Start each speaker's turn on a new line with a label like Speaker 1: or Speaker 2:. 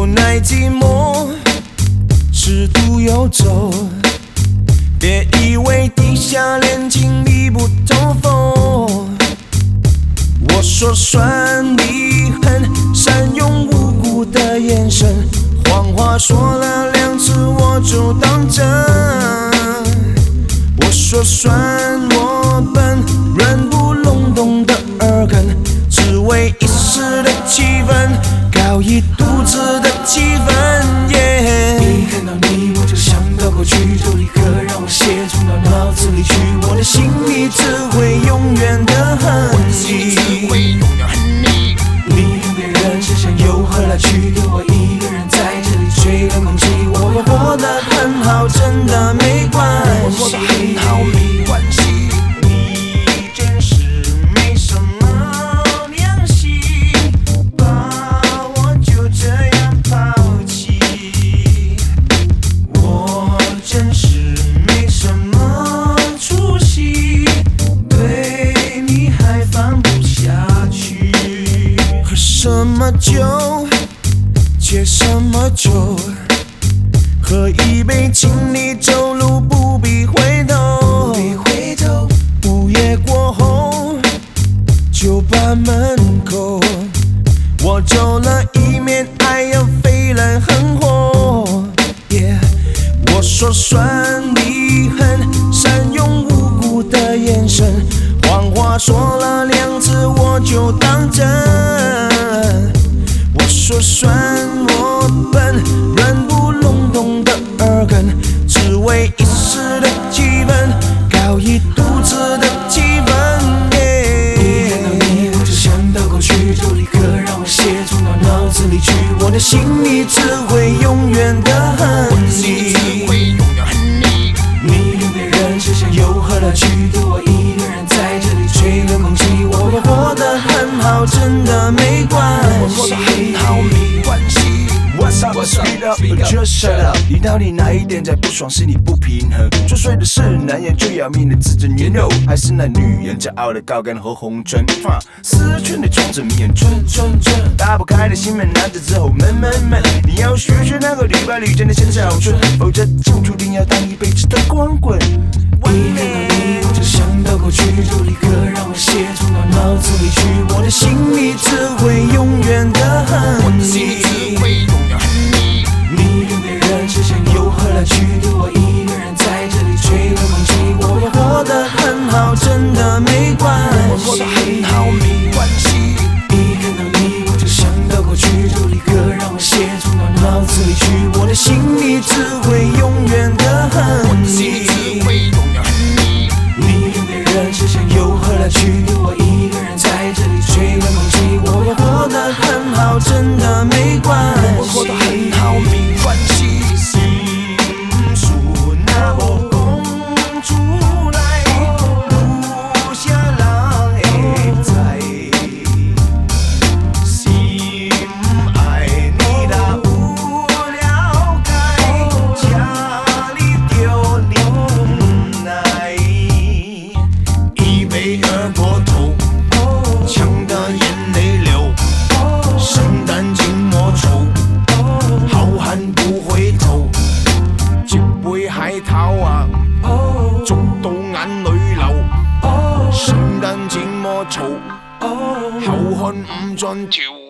Speaker 1: 无奈寂寞，尺度游走。别以为地下恋情密不透风。我说算你狠，善用无辜的眼神，谎话说了2次我就当真。我说算我笨，软不隆咚的耳根，只为一时的气氛，搞一肚子的气氛。
Speaker 2: 一看到你我就想到过去，就立刻让我写进到脑子里去。我的心里只会永远的恨你，你跟别人之间有何来去？留我一个人在这里吹冷空气。我会活得很好，真的没关系。
Speaker 1: 你真是没什么良心，把我就这样抛弃。我真是没什么出息，对你还放不下去。喝什么酒，借什么酒，喝一杯请你走路不必回头。午夜过后，酒吧门口，我走了一面，爱要飞来横祸。我说算你狠，善用无辜的眼神，谎话说了2次我就当真。我说算我笨，软不隆咚的耳根，只为一时的气氛，搞一肚子的气氛。
Speaker 2: 一看到你我就想到过去，就立刻让我写进到脑子里去。我的心里只会永远的恨你，你跟别人之间有何来去？留我一个人在这里吹冷空气。我会活得很好，真的没关系。
Speaker 1: What's up, speed up, just shut up。你到底哪一点在不爽，是你不平衡？作祟的是男人最要命的自尊原肉，还是那女人骄傲的高跟和红唇？思圈的装着迷人春，打不开的心门，难得之后闷。你要学那个屡败屡战的陈小春，否则就注定要当一辈子的光棍。
Speaker 2: 一看到你我就想到过去，就立刻让我写进到脑子里去。我的心里只会永远的恨你，你跟别人之间有何来去？留我一个人在这里吹冷空气。我会活得很好，真的没关系。一看到你我就想到过去，就立刻让我写进到脑子里去。我的心里只会永远的恨你，你跟别人之间有何来去？留我一个人在这里吹冷空气。我会活得很好，真的没关系。
Speaker 1: 心事若无讲出来，有啥人会知？心爱你若有了解，请你就忍耐。一杯二锅头，呛得眼泪流，圣诞寂寞愁，好汉不回头。一杯海涛啊，足到眼淚流。聖誕寂寞嘈，後看唔盡條。